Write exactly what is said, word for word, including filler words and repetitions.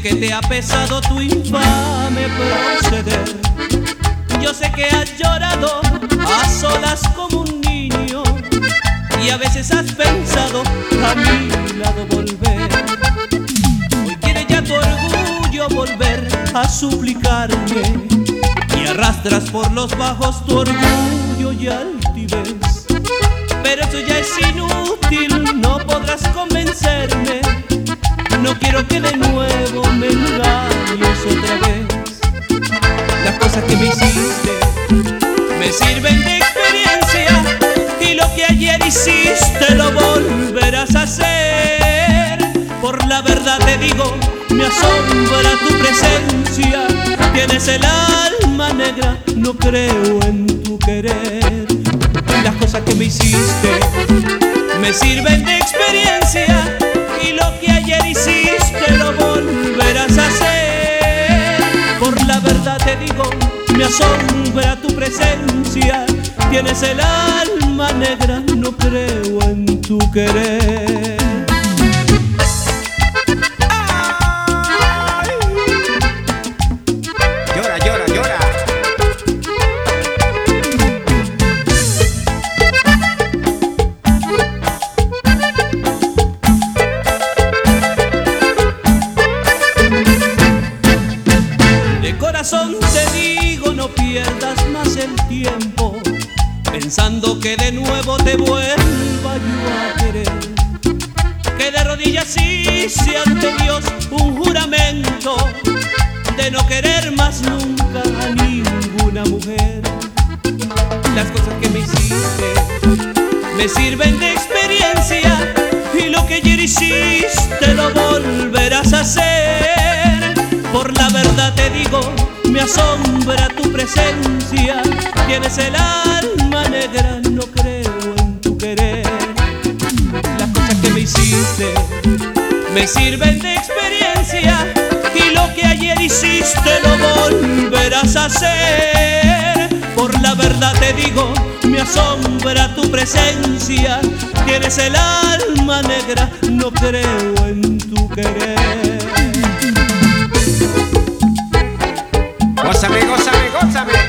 que te ha pesado tu infame proceder. Yo sé que has llorado a solas como un niño y a veces has pensado a mi lado volver. Hoy quiere ya tu orgullo volver a suplicarme y arrastras por los bajos tu orgullo y altivez. Pero eso ya es inútil, no podrás convencerme. No quiero que de nuevo me engañes otra vez. Las cosas que me hiciste me sirven de experiencia y lo que ayer hiciste lo volverás a hacer. Por la verdad te digo, me asombra tu presencia. Tienes el alma negra, no creo en tu querer. Las cosas que me hiciste me sirven de experiencia y lo que ayer hiciste lo volverás a hacer. Por la verdad te digo, me asombra tu presencia. Tienes el alma negra, no creo en tu querer. Ay. Llora, llora, llora. De corazón te digo, no pierdas más el tiempo pensando que de nuevo te vuelva yo a querer. Que de rodillas hice ante Dios un juramento de no querer más nunca a ninguna mujer. Las cosas que me hiciste me sirven de experiencia y lo que ayer hiciste lo volverás a hacer. Por la verdad te digo, me asombra tu presencia. Tienes el alma negra, no creo en tu querer. Las cosas que me hiciste me sirven de experiencia y lo que ayer hiciste lo volverás a hacer. Por la verdad te digo, me asombra tu presencia. Tienes el alma negra, no creo en tu querer. Gózame, gózame, gózame.